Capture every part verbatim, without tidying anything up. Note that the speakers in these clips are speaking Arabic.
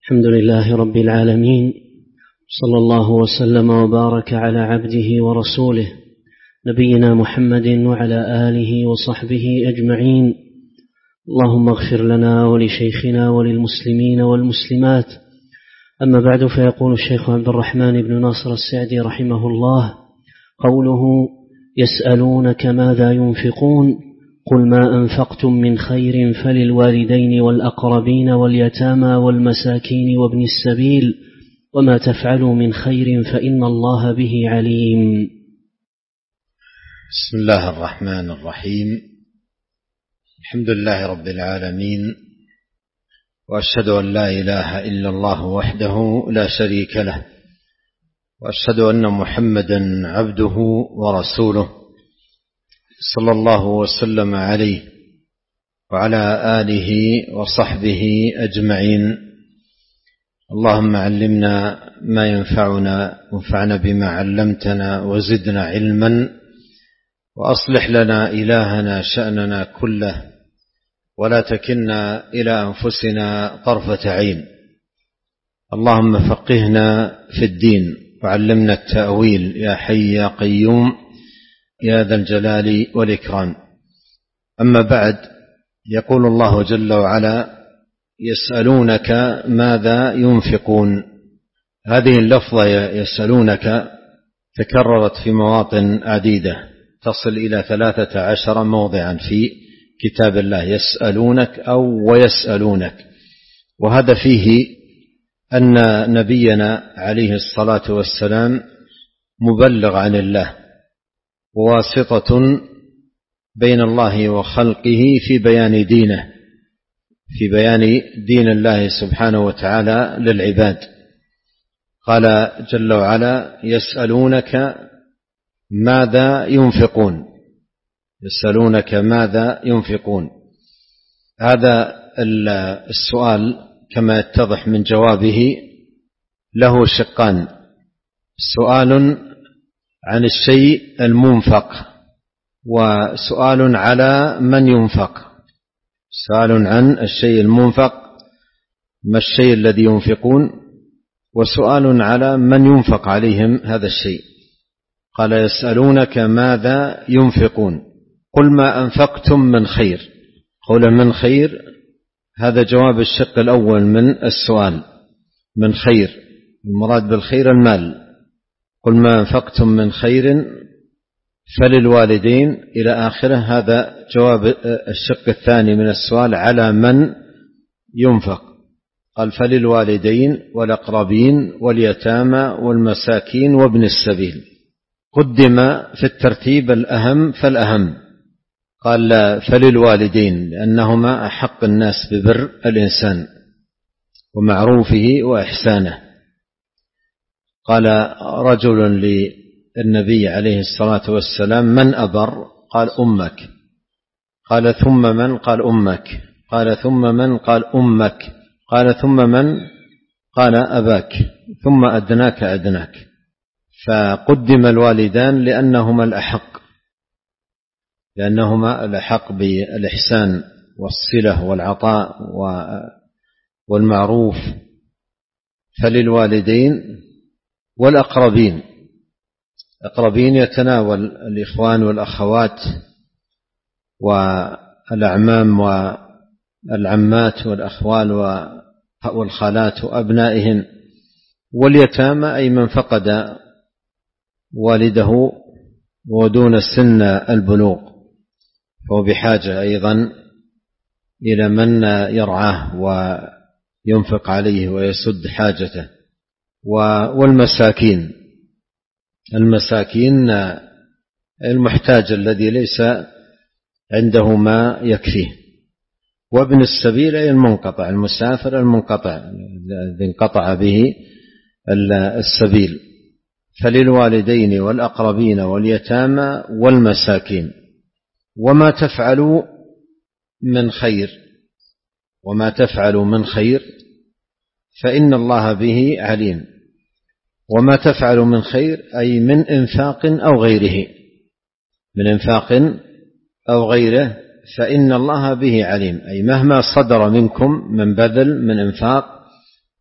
الحمد لله رب العالمين، صلى الله وسلم وبارك على عبده ورسوله نبينا محمد وعلى آله وصحبه أجمعين. اللهم اغفر لنا ولشيخنا وللمسلمين والمسلمات. أما بعد، فيقول الشيخ عبد الرحمن بن ناصر السعدي رحمه الله: قوله يسألونك ماذا ينفقون، قل ما أنفقتم من خير فللوالدين والأقربين واليتامى والمساكين وابن السبيل وما تفعلوا من خير فإن الله به عليم. بسم الله الرحمن الرحيم. الحمد لله رب العالمين، وأشهد أن لا إله إلا الله وحده لا شريك له، وأشهد أن محمدا عبده ورسوله صلى الله وسلم عليه وعلى آله وصحبه أجمعين. اللهم علمنا ما ينفعنا وانفعنا بما علمتنا وزدنا علما، وأصلح لنا إلهنا شأننا كله، ولا تكلنا إلى أنفسنا طرفة عين. اللهم فقهنا في الدين وعلمنا التأويل يا حي يا قيوم يا ذا الجلال والإكرام. أما بعد، يقول الله جل وعلا: يسألونك ماذا ينفقون. هذه اللفظة يسألونك تكررت في مواطن عديدة، تصل إلى ثلاثة عشر موضعا في كتاب الله، يسألونك أو ويسألونك. وهذا فيه أن نبينا عليه الصلاة والسلام مبلغ عن الله، وواسطة بين الله وخلقه في بيان دينه، في بيان دين الله سبحانه وتعالى للعباد. قال جل وعلا: يسألونك ماذا ينفقون. يسألونك ماذا ينفقون. هذا السؤال كما يتضح من جوابه له شقان: سؤال عن الشيء المنفق، وسؤال على من ينفق. سؤال عن الشيء المنفق، ما الشيء الذي ينفقون، وسؤال على من ينفق عليهم هذا الشيء. قال: يسألونك ماذا ينفقون، قل ما أنفقتم من خير. قول من خير هذا جواب الشق الأول من السؤال، من خير، المراد بالخير المال. قل ما أنفقتم من خير فللوالدين إلى آخره. هذا جواب الشق الثاني من السؤال على من ينفق. قال: فللوالدين والأقربين واليتامى والمساكين وابن السبيل. قدم في الترتيب الأهم فالأهم. قال: فللوالدين لأنهما أحق الناس ببر الإنسان ومعروفه وإحسانه. قال رجل للنبي عليه الصلاة والسلام: من أبر؟ قال: أمك. قال: ثم من؟ قال: أمك. قال: ثم من؟ قال: أمك. قال: ثم من؟ قال: أباك. ثم أدناك أدناك. فقدم الوالدان لأنهما الأحق، لأنهما الأحق بالإحسان والصلة والعطاء والمعروف. فللوالدين والأقربين. الأقربين يتناول الإخوان والأخوات والأعمام والعمات والأخوال والخالات وأبنائهن. واليتامى أي من فقد والده ودون سن البلوغ، فهو بحاجة أيضا إلى من يرعاه وينفق عليه ويسد حاجته. والمساكين، المساكين المحتاج الذي ليس عنده ما يكفيه. وابن السبيل أي المنقطع، المسافر المنقطع الذي انقطع به السبيل. فللوالدين والأقربين واليتامى والمساكين. وما تفعلوا من خير، وما تفعلوا من خير فإن الله به عليم. وما تفعلوا من خير أي من إنفاق أو غيره، من إنفاق أو غيره فإن الله به عليم. أي مهما صدر منكم من بذل من إنفاق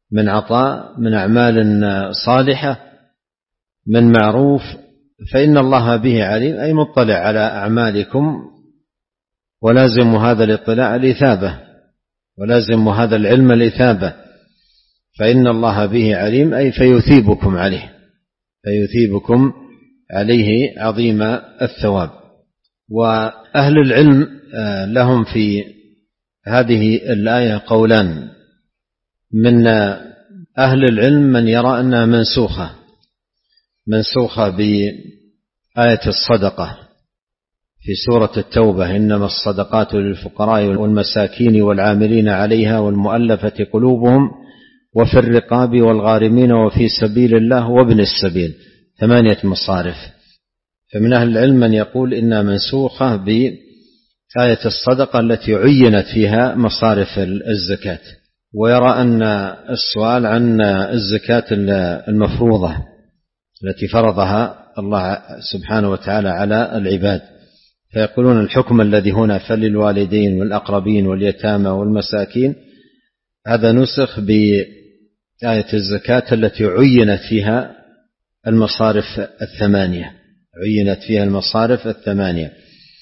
من عطاء، من أعمال صالحة، من معروف، فإن الله به عليم، أي مطلع على أعمالكم، ولازم هذا الاطلاع الإثابة، ولازم هذا العلم الإثابة، فإن الله به عليم، أي فيثيبكم عليه، فيثيبكم عليه عظيم الثواب. وأهل العلم لهم في هذه الآية قولان. من أهل العلم من يرى أنها منسوخة منسوخة بآية الصدقة في سورة التوبة: إنما الصدقات للفقراء والمساكين والعاملين عليها والمؤلفة قلوبهم وفي الرقاب والغارمين وفي سبيل الله وابن السبيل، ثمانية مصارف. فمن أهل العلم من يقول إنها منسوخة بآية الصدقة التي عينت فيها مصارف الزكاة، ويرى أن السؤال عن الزكاة المفروضة التي فرضها الله سبحانه وتعالى على العباد، فيقولون الحكم الذي هنا فللوالدين والأقربين واليتامى والمساكين هذا نسخ بآية الزكاة التي عينت فيها المصارف الثمانية عينت فيها المصارف الثمانية.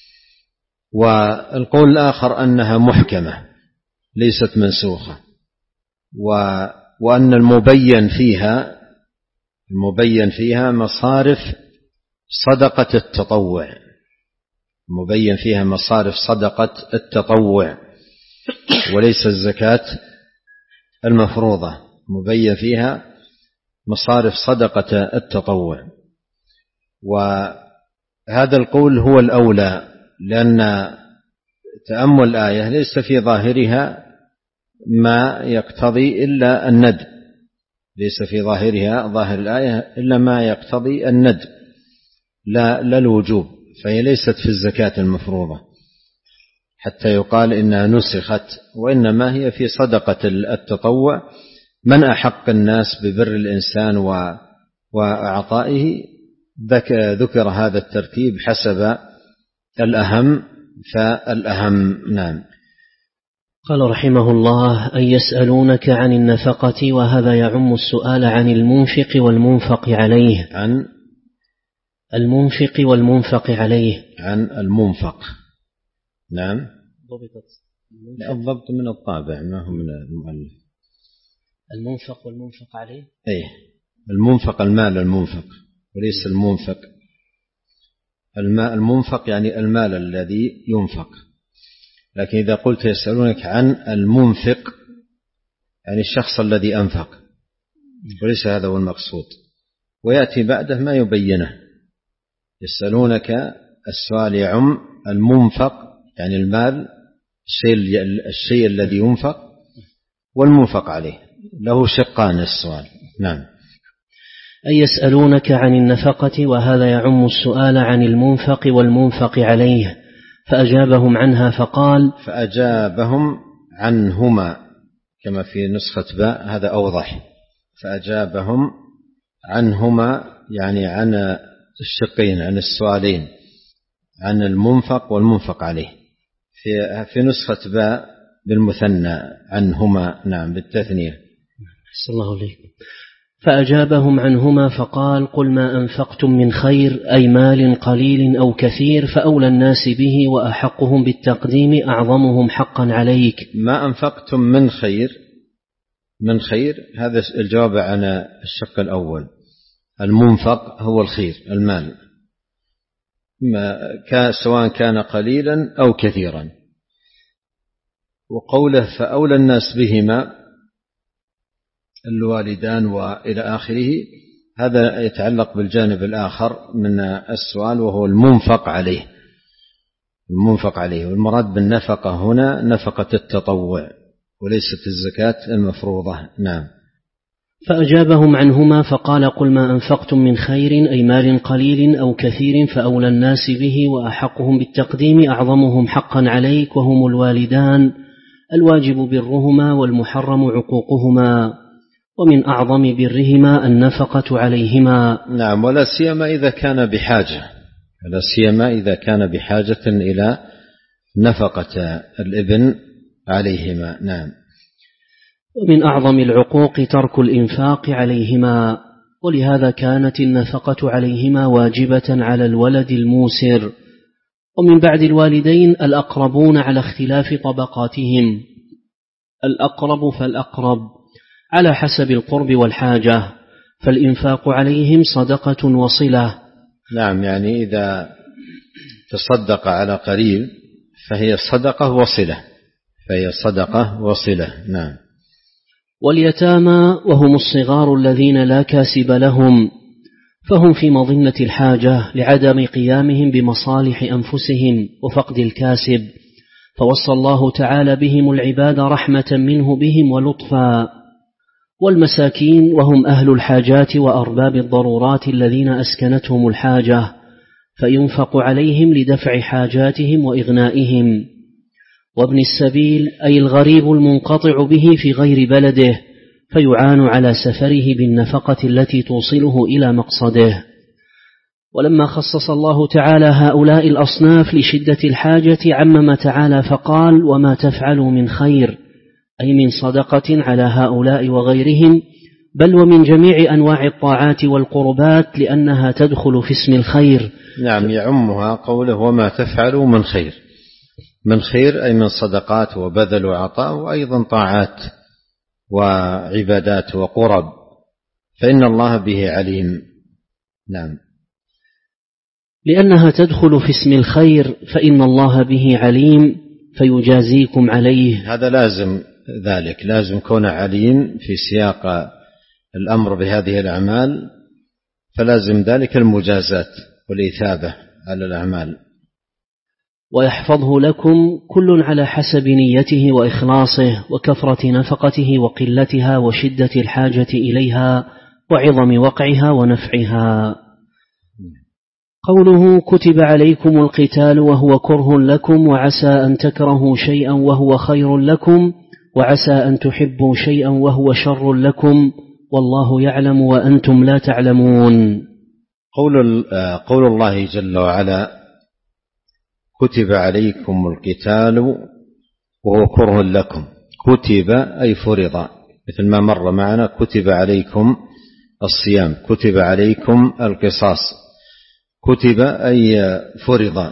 والقول الآخر أنها محكمة ليست منسوخة، وأن المبين فيها المبين فيها مصارف صدقة التطوع مبين فيها مصارف صدقة التطوع وليس الزكاة المفروضة، مبين فيها مصارف صدقة التطوع. وهذا القول هو الأولى، لأن تأمل الآية ليس في ظاهرها ما يقتضي إلا الندب، ليس في ظاهرها ظاهر الآية إلا ما يقتضي الندب لا, لا الوجوب، فهي ليست في الزكاة المفروضة حتى يقال إنها نسخت، وإنما هي في صدقة التطوع. من أحق الناس ببر الإنسان وأعطائه ذكر هذا الترتيب حسب الأهم فالأهم. نعم. قال رحمه الله: أن يسألونك عن النفقة، وهذا يعم السؤال عن المنفق والمنفق عليه. عن المنفق والمنفق عليه. عن المنفق. نعم. ضبطت الضبط من الطابع ما هو من المؤلف. المنفق والمنفق عليه. أيه، المنفق المال المنفق وليس المنفق. الماء المنفق يعني المال الذي ينفق، لكن إذا قلت يسألونك عن المنفق يعني الشخص الذي أنفق، وليس هذا هو المقصود. ويأتي بعده ما يبينه. يسألونك السؤال يعم المنفق يعني المال، الشيء, الشيء الذي ينفق، والمنفق عليه، له شقان السؤال. نعم. أن يسألونك عن النفقة، وهذا يعم السؤال عن المنفق والمنفق عليه، فأجابهم عنها فقال فأجابهم عنهما كما في نسخة باء، هذا أوضح. فأجابهم عنهما يعني عن الشقين، عن السؤالين، عن المنفق والمنفق عليه. في في نسخة باء بالمثنى عنهما، نعم بالتثنية. صلى الله عليكم. فأجابهم عنهما فقال: قل ما أنفقتم من خير، أي مال قليل أو كثير، فأولى الناس به وأحقهم بالتقديم أعظمهم حقا عليك. ما أنفقتم من خير، من خير هذا الجواب عن الشق الأول. المنفق هو الخير، المال، سواء كان قليلا أو كثيرا. وقوله فأولى الناس بهما الوالدان وإلى آخره، هذا يتعلق بالجانب الآخر من السؤال وهو المنفق عليه. المنفق عليه، والمراد بالنفقة هنا نفقة التطوع وليست الزكاة المفروضة. نعم. فأجابهم عنهما فقال: قل ما أنفقتم من خير، أي مال قليل أو كثير، فأولى الناس به وأحقهم بالتقديم أعظمهم حقا عليك، وهم الوالدان، الواجب برهما والمحرم عقوقهما، ومن أعظم برهما النفقة عليهما. نعم. ولا سيما إذا كان بحاجة ولا سيما إذا كان بحاجة إلى نفقة الابن عليهما. نعم. ومن أعظم العقوق ترك الإنفاق عليهما، ولهذا كانت النفقة عليهما واجبة على الولد الموسر. ومن بعد الوالدين الأقربون على اختلاف طبقاتهم، الأقرب فالأقرب على حسب القرب والحاجة، فالإنفاق عليهم صدقة وصلة. نعم، يعني إذا تصدق على قريب فهي صدقة وصلة، فهي صدقة وصلة. نعم. واليتامى وهم الصغار الذين لا كاسب لهم، فهم في مظنة الحاجة لعدم قيامهم بمصالح أنفسهم وفقد الكاسب، فوصى الله تعالى بهم العباد رحمة منه بهم ولطفا. والمساكين وهم أهل الحاجات وأرباب الضرورات الذين أسكنتهم الحاجة، فينفق عليهم لدفع حاجاتهم وإغنائهم. وابن السبيل أي الغريب المنقطع به في غير بلده، فيعان على سفره بالنفقة التي توصله إلى مقصده. ولما خصص الله تعالى هؤلاء الأصناف لشدة الحاجة عمم تعالى فقال: وما تفعلوا من خير، أي من صدقة على هؤلاء وغيرهم، بل ومن جميع أنواع الطاعات والقربات، لأنها تدخل في اسم الخير. نعم، يعمها قوله وما تفعلوا من خير، من خير أي من صدقات وبذل وعطاء، وأيضا طاعات وعبادات وقرب، فإن الله به عليم. نعم، لأنها تدخل في اسم الخير، فإن الله به عليم فيجازيكم عليه. هذا لازم ذلك، لازم كون عليم في سياق الأمر بهذه الأعمال، فلازم ذلك المجازات والإثابة على الأعمال. ويحفظه لكم كل على حسب نيته وإخلاصه وكثرة نفقته وقلتها وشدة الحاجة إليها وعظم وقعها ونفعها. قوله كتب عليكم القتال وهو كره لكم وعسى أن تكرهوا شيئا وهو خير لكم وعسى أن تحبوا شيئا وهو شر لكم والله يعلم وأنتم لا تعلمون. قول, قول الله جل وعلا كتب عليكم القتال وهو كره لكم، كتب أي فرض، مثل ما مر معنا كتب عليكم الصيام، كتب عليكم القصاص، كتب أي فرض،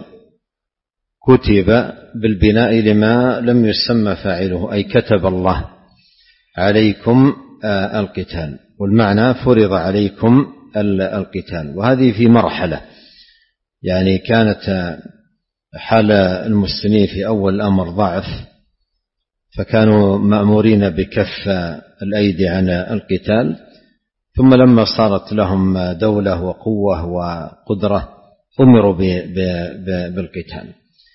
كتب بالبناء لما لم يسمى فاعله، أي كتب الله عليكم القتال، والمعنى فرض عليكم القتال. وهذه في مرحلة، يعني كانت حال المسلمين في أول الأمر ضعف، فكانوا مأمورين بكف الأيدي عن القتال، ثم لما صارت لهم دولة وقوة وقدرة أمروا بالقتال.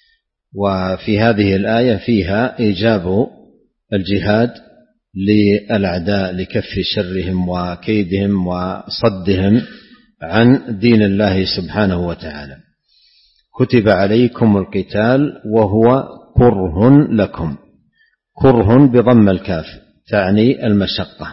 وفي هذه الآية فيها إيجاب الجهاد للأعداء لكف شرهم وكيدهم وصدهم عن دين الله سبحانه وتعالى. كتب عليكم القتال وهو كره لكم، كره بضم الكاف تعني المشقة،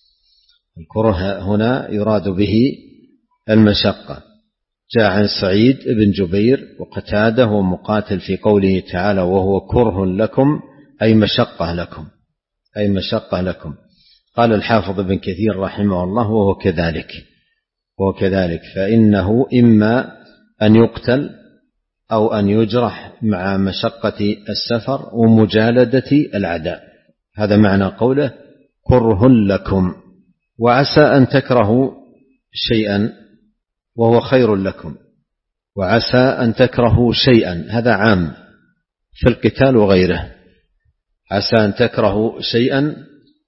الكره هنا يراد به المشقة. جاء عن سعيد بن جبير وقتاده ومقاتل في قوله تعالى وهو كره لكم أي مشقة لكم، أي مشقة لكم. قال الحافظ ابن كثير رحمه الله وهو كذلك، وهو كذلك، فإنه إما أن يقتل أو أن يجرح مع مشقة السفر ومجالدة الأعداء، هذا معنى قوله كره لكم. وعسى أن تكرهوا شيئا وهو خير لكم، وعسى أن تكرهوا شيئا، هذا عام في القتال وغيره، عسى أن تكرهوا شيئا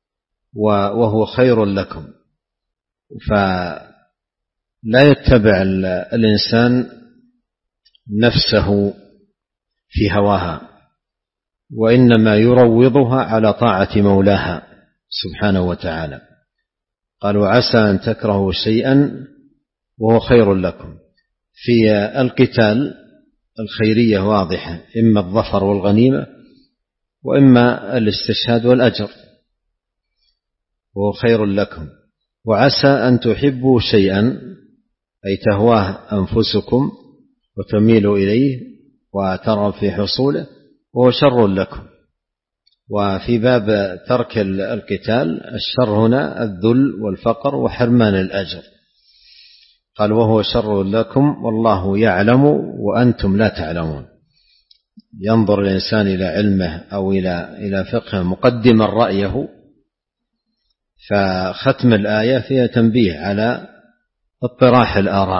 وهو خير لكم. فلا يتبع الإنسان نفسه في هواها، وإنما يروضها على طاعة مولاها سبحانه وتعالى. قالوا عسى أن تكرهوا شيئا وهو خير لكم. في القتال الخيرية واضحة، إما الظفر والغنيمة وإما الاستشهاد والأجر، وهو خير لكم. وعسى أن تحبوا شيئا أي تهواه أنفسكم وتميلوا إليه وترغب في حصوله، وهو شر لكم. وفي باب ترك القتال الشر هنا الذل والفقر وحرمان الأجر. قال وهو شر لكم والله يعلم وأنتم لا تعلمون. ينظر الإنسان إلى علمه أو إلى إلى فقه مقدما رأيه، فختم الآية فيها تنبيه على اطراح الآراء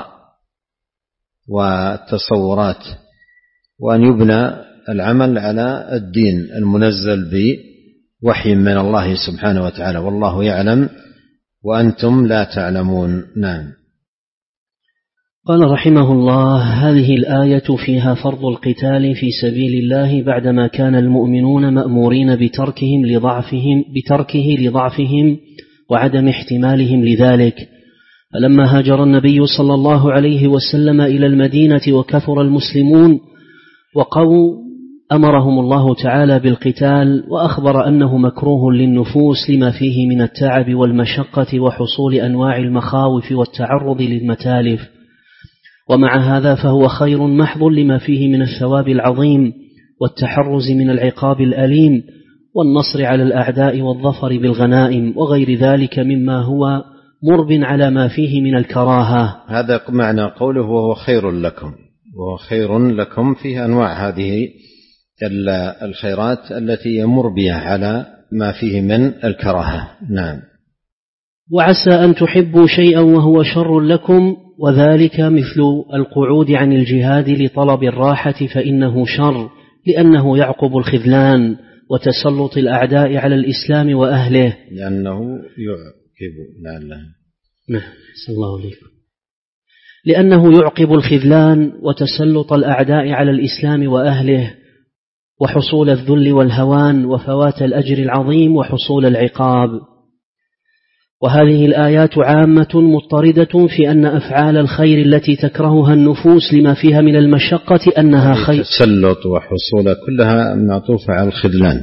والتصورات، وأن يبنى العمل على الدين المنزل بوحي من الله سبحانه وتعالى. والله يعلم وأنتم لا تعلمون. نعم. قال رحمه الله: هذه الآية فيها فرض القتال في سبيل الله بعدما كان المؤمنون مأمورين بتركهم لضعفهم بتركه لضعفهم وعدم احتمالهم لذلك. فلما هاجر النبي صلى الله عليه وسلم إلى المدينة وكثر المسلمون وقووا أمرهم الله تعالى بالقتال، وأخبر أنه مكروه للنفوس لما فيه من التعب والمشقة وحصول أنواع المخاوف والتعرض للمتالف. ومع هذا فهو خير محض لما فيه من الثواب العظيم والتحرز من العقاب الأليم والنصر على الأعداء والظفر بالغنائم وغير ذلك مما هو مرب على ما فيه من الكراهة. هذا معنى قوله وهو خير لكم، وهو خير لكم فيه أنواع هذه الخيرات التي يمر بها على ما فيه من الكراهة. نعم. وعسى أن تحبوا شيئا وهو شر لكم، وذلك مثل القعود عن الجهاد لطلب الراحة فإنه شر، لأنه يعقب الخذلان وتسلط الأعداء على الإسلام وأهله، لأنه يعقب لعله نسأل الله عليكم لأنه يعقب الخذلان وتسلط الأعداء على الإسلام وأهله، وحصول الذل والهوان وفوات الأجر العظيم وحصول العقاب. وهذه الآيات عامة مضطردة في أن أفعال الخير التي تكرهها النفوس لما فيها من المشقة أنها خير. التسلط وحصول كلها معطوفة على الخذلان.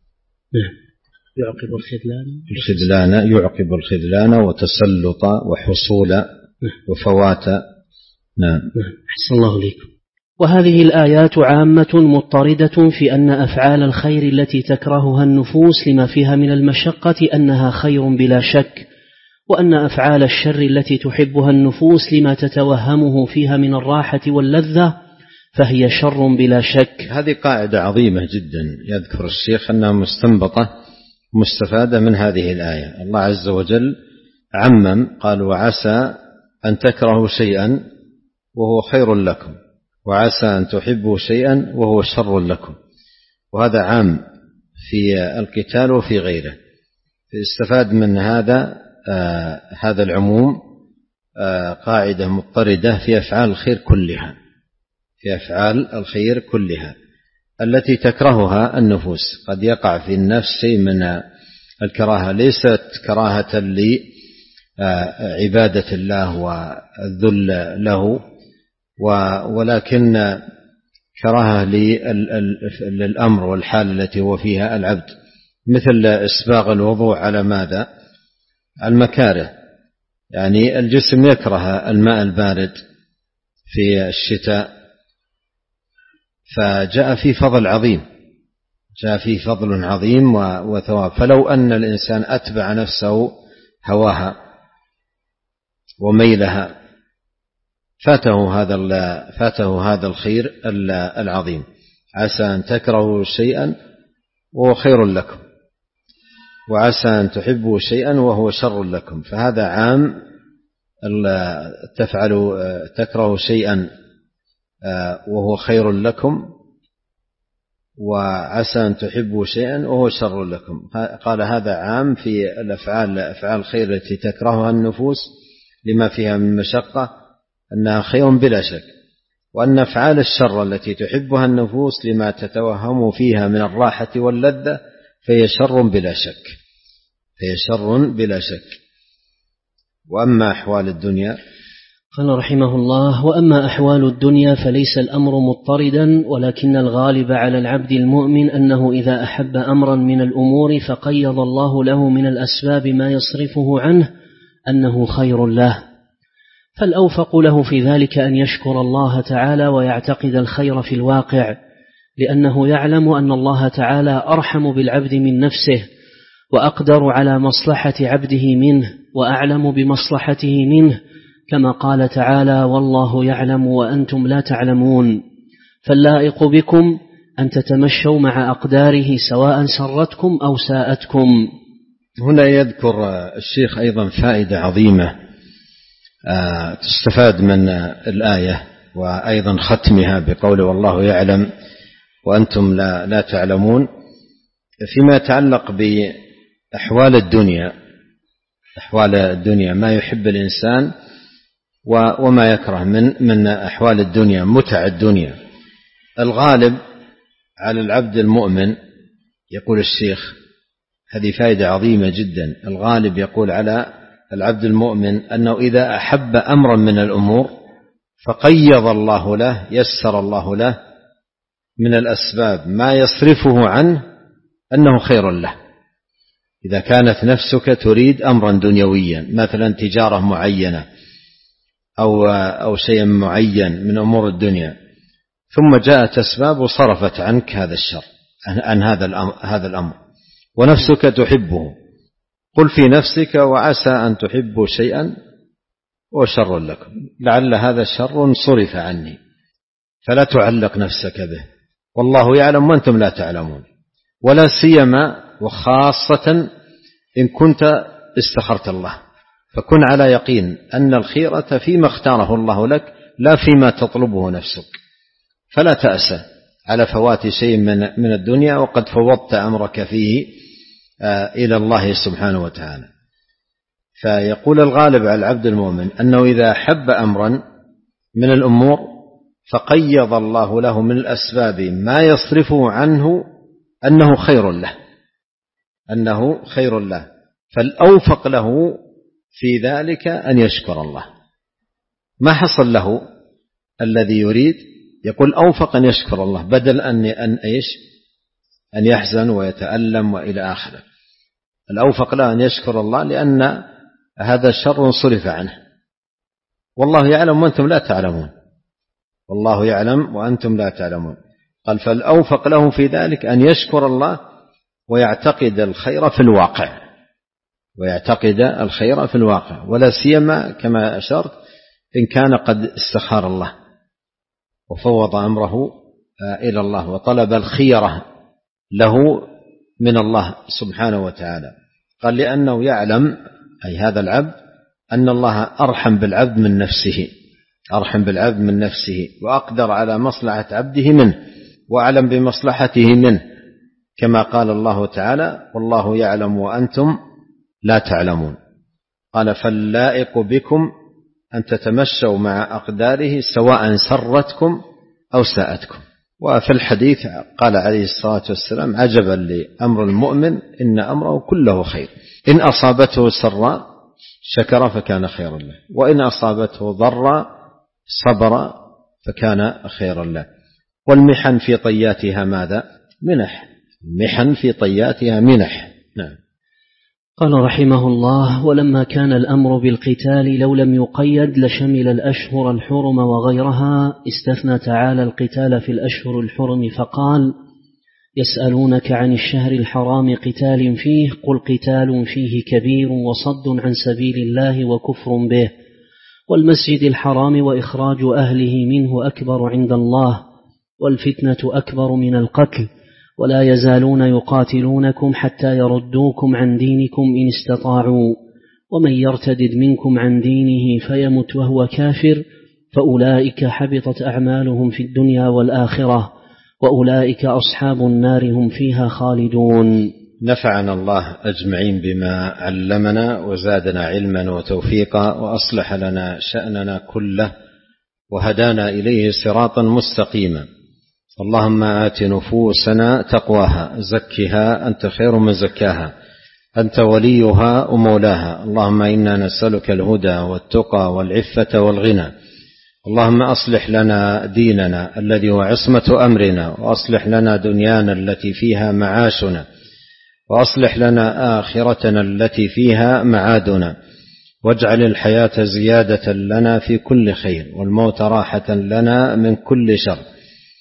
يعقب الخذلان الخذلان يعقب الخذلان وتسلط وحصول وفوات. نعم. أحسن الله عليكم. وهذه الآيات عامة مضطردة في أن أفعال الخير التي تكرهها النفوس لما فيها من المشقة أنها خير بلا شك، وأن أفعال الشر التي تحبها النفوس لما تتوهمه فيها من الراحة واللذة فهي شر بلا شك. هذه قاعدة عظيمة جدا يذكر الشيخ أنها مستنبطة مستفادة من هذه الآية. الله عز وجل عمم قال وعسى أن تكرهوا شيئا وهو خير لكم، وعسى أن تحبوا شيئا وهو شر لكم، وهذا عام في القتال وفي غيره. استفاد من هذا آه هذا العموم آه قاعدة مضطردة في أفعال الخير كلها، في أفعال الخير كلها التي تكرهها النفوس. قد يقع في النفس شيء من الكراهة، ليست كراهة لعبادة الله والذل له، ولكن كراهة للأمر والحال التي هو فيها العبد، مثل إسباغ الوضوء على ماذا؟ المكاره. يعني الجسم يكره الماء البارد في الشتاء، فجاء في فضل عظيم، جاء في فضل عظيم وثواب. فلو أن الإنسان أتبع نفسه هواها وميلها فاته هذا فاته هذا الخير العظيم. عسى أن تكرهوا شيئا وهو خير لكم، وعسى أن تحبوا شيئا وهو شر لكم. فهذا عام، تفعلوا تكرهوا شيئا وهو خير لكم، وعسى أن تحبوا شيئا وهو شر لكم. قال هذا عام في الأفعال أفعال الخير التي تكرهها النفوس لما فيها من مشقة أنها خير بلا شك، وأن أفعال الشر التي تحبها النفوس لما تتوهم فيها من الراحة واللذة فهي شر بلا شك، فهي شر بلا شك. وأما أحوال الدنيا، قال رحمه الله: وأما أحوال الدنيا فليس الأمر مضطردا، ولكن الغالب على العبد المؤمن أنه إذا أحب أمرا من الأمور فقيض الله له من الأسباب ما يصرفه عنه أنه خير له، فالأوفق له في ذلك أن يشكر الله تعالى ويعتقد الخير في الواقع، لأنه يعلم أن الله تعالى أرحم بالعبد من نفسه وأقدر على مصلحة عبده منه وأعلم بمصلحته منه، كما قال تعالى: والله يعلم وأنتم لا تعلمون. فاللائق بكم أن تتمشوا مع أقداره سواء سرتكم أو ساءتكم. هنا يذكر الشيخ أيضا فائدة عظيمة تستفاد من الآية، وأيضا ختمها بقوله: والله يعلم وأنتم لا, لا تعلمون، فيما يتعلق بأحوال الدنيا، أحوال الدنيا ما يحب الإنسان وما يكره من من أحوال الدنيا، متع الدنيا. الغالب على العبد المؤمن، يقول الشيخ، هذه فائدة عظيمة جدا، الغالب يقول على العبد المؤمن أنه إذا أحب أمرا من الأمور فقيض الله له، يسر الله له من الأسباب ما يصرفه عنه أنه خير له. إذا كانت نفسك تريد أمرا دنيويا، مثلا تجارة معينة أو أو شيء معين من أمور الدنيا، ثم جاءت أسباب وصرفت عنك هذا الشر، عن هذا الأمر، ونفسك تحبه، قل في نفسك: وعسى أن تحبوا شيئا وشر لكم، لعل هذا الشر صرف عني، فلا تعلق نفسك به، والله يعلم وأنتم لا تعلمون. ولا سيما وخاصة إن كنت استخرت الله، فكن على يقين أن الخيرة فيما اختاره الله لك لا فيما تطلبه نفسك، فلا تأسى على فوات شيء من من الدنيا وقد فوضت أمرك فيه إلى الله سبحانه وتعالى. فيقول الغالب على العبد المؤمن أنه إذا حب أمرا من الأمور فقيض الله له من الأسباب ما يصرفه عنه أنه خير له، أنه خير له، فالأوفق له في ذلك أن يشكر الله. ما حصل له الذي يريد، يقول أوفق أن يشكر الله بدل أن أن إيش أن يحزن ويتألم وإلى آخره. الأوفق له أن يشكر الله لأن هذا الشر صرف عنه، والله يعلم وأنتم لا تعلمون، والله يعلم وأنتم لا تعلمون. قال: فالأوفق له في ذلك أن يشكر الله ويعتقد الخير في الواقع، ويعتقد الخير في الواقع، ولا سيما كما أشرت إن كان قد استخار الله وفوض أمره إلى الله وطلب الخيرة له من الله سبحانه وتعالى. قال: لأنه يعلم، أي هذا العبد، أن الله أرحم بالعبد من نفسه، أرحم بالعبد من نفسه، وأقدر على مصلحة عبده منه، وأعلم بمصلحته منه، كما قال الله تعالى: والله يعلم وأنتم لا تعلمون. قال: فاللائق بكم أن تتمشوا مع أقداره سواء سرتكم أو ساءتكم. وفي الحديث قال عليه الصلاة والسلام: عجبا لأمر المؤمن إن أمره كله خير، إن أصابته سراء شكر فكان خيرا له، وإن أصابته ضراء صبر فكان خيرا له. والمحن في طياتها ماذا؟ منح، محن في طياتها منح. نعم. قال رحمه الله: ولما كان الأمر بالقتال لو لم يقيد لشمل الأشهر الحرم وغيرها، استثنى تعالى القتال في الأشهر الحرم فقال: يسألونك عن الشهر الحرام قتال فيه، قل قتال فيه كبير وصد عن سبيل الله وكفر به، والمسجد الحرام وإخراج أهله منه أكبر عند الله، والفتنة أكبر من القتل، ولا يزالون يقاتلونكم حتى يردوكم عن دينكم إن استطاعوا، ومن يرتدد منكم عن دينه فيمت وهو كافر فأولئك حبطت أعمالهم في الدنيا والآخرة، وأولئك أصحاب النار هم فيها خالدون. نفعنا الله أجمعين بما علمنا وزادنا علما وتوفيقا، وأصلح لنا شأننا كله، وهدانا إليه صراطا مستقيما. اللهم آت نفوسنا تقواها، زكها أنت خير من زكاها، أنت وليها ومولاها. اللهم إنا نسألك الهدى والتقى والعفة والغنى. اللهم أصلح لنا ديننا الذي هو عصمة أمرنا، وأصلح لنا دنيانا التي فيها معاشنا، وأصلح لنا آخرتنا التي فيها معادنا، واجعل الحياة زيادة لنا في كل خير، والموت راحة لنا من كل شر.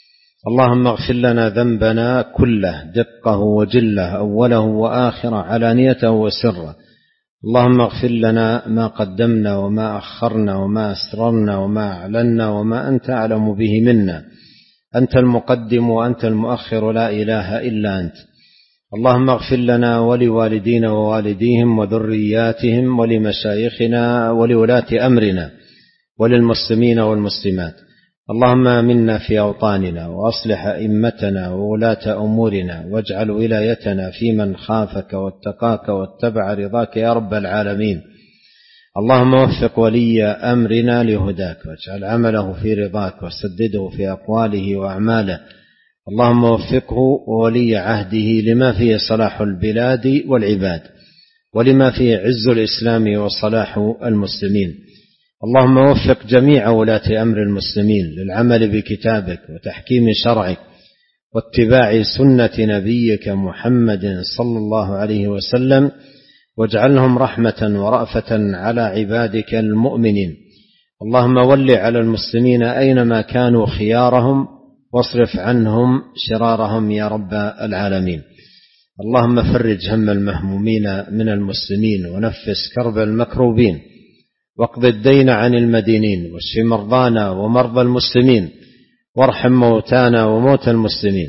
اللهم اغفر لنا ذنبنا كله دقه وجله أوله وآخره علانيته وسره. اللهم اغفر لنا ما قدمنا وما أخرنا وما أسررنا وما أعلنا وما أنت أعلم به منا. أنت المقدم وأنت المؤخر، لا إله إلا أنت. اللهم اغفر لنا ولوالدينا ووالديهم وذرياتهم ولمشايخنا ولولاة أمرنا وللمسلمين والمسلمات. اللهم آمنا في أوطاننا وأصلح أئمتنا وولاة أمورنا، واجعل ولايتنا في من خافك واتقاك واتبع رضاك يا رب العالمين. اللهم وفق ولي أمرنا لهداك، واجعل عمله في رضاك، وسدده في أقواله وأعماله. اللهم وفقه وولي عهده لما فيه صلاح البلاد والعباد، ولما فيه عز الإسلام وصلاح المسلمين. اللهم وفق جميع ولاة أمر المسلمين للعمل بكتابك وتحكيم شرعك واتباع سنة نبيك محمد صلى الله عليه وسلم، واجعلهم رحمة ورأفة على عبادك المؤمنين. اللهم ول على المسلمين أينما كانوا خيارهم، واصرف عنهم شرارهم يا رب العالمين. اللهم فرج هم المهمومين من المسلمين، ونفس كرب المكروبين، واقض الدين عن المدينين، واشف مرضانا ومرضى المسلمين، وارحم موتانا وموتى المسلمين.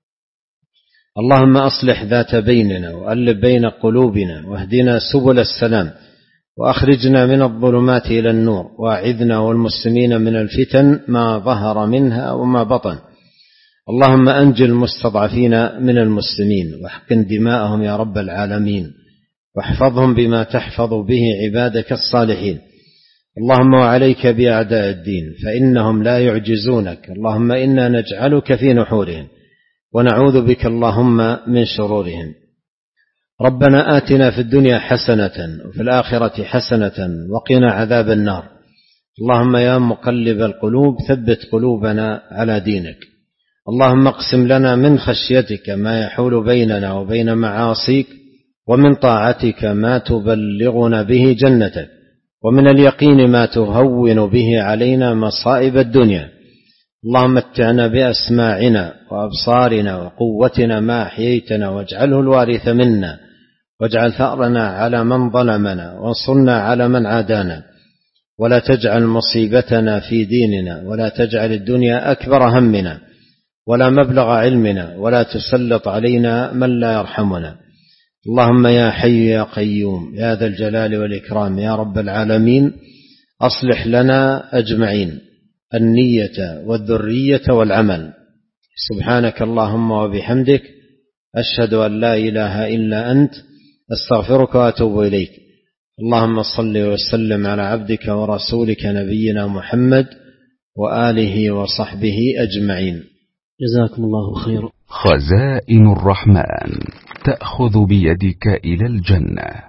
اللهم أصلح ذات بيننا، وألف بين قلوبنا، واهدنا سبل السلام، وأخرجنا من الظلمات إلى النور، وأعذنا والمسلمين من الفتن ما ظهر منها وما بطن. اللهم أنجِ المستضعفين من المسلمين، واحقن دماءهم يا رب العالمين، واحفظهم بما تحفظ به عبادك الصالحين. اللهم وعليك بأعداء الدين، فإنهم لا يعجزونك. اللهم إنا نجعلك في نحورهم، ونعوذ بك اللهم من شرورهم. ربنا آتنا في الدنيا حسنة وفي الآخرة حسنة وقنا عذاب النار. اللهم يا مقلب القلوب ثبت قلوبنا على دينك. اللهم اقسم لنا من خشيتك ما يحول بيننا وبين معاصيك، ومن طاعتك ما تبلغنا به جنتك، ومن اليقين ما تهون به علينا مصائب الدنيا. اللهم متعنا بأسماعنا وأبصارنا وقوتنا ما أحييتنا، واجعله الوارث منا، واجعل ثأرنا على من ظلمنا، وانصرنا على من عادانا، ولا تجعل مصيبتنا في ديننا، ولا تجعل الدنيا أكبر همنا ولا مبلغ علمنا، ولا تسلط علينا من لا يرحمنا. اللهم يا حي يا قيوم يا ذا الجلال والإكرام يا رب العالمين، أصلح لنا أجمعين النية والذرية والعمل. سبحانك اللهم وبحمدك، أشهد أن لا إله إلا أنت، أستغفرك وأتوب إليك. اللهم صل وسلم على عبدك ورسولك نبينا محمد وآله وصحبه أجمعين. جزاكم الله خيرا. خزائن الرحمن تأخذ بيدك إلى الجنة.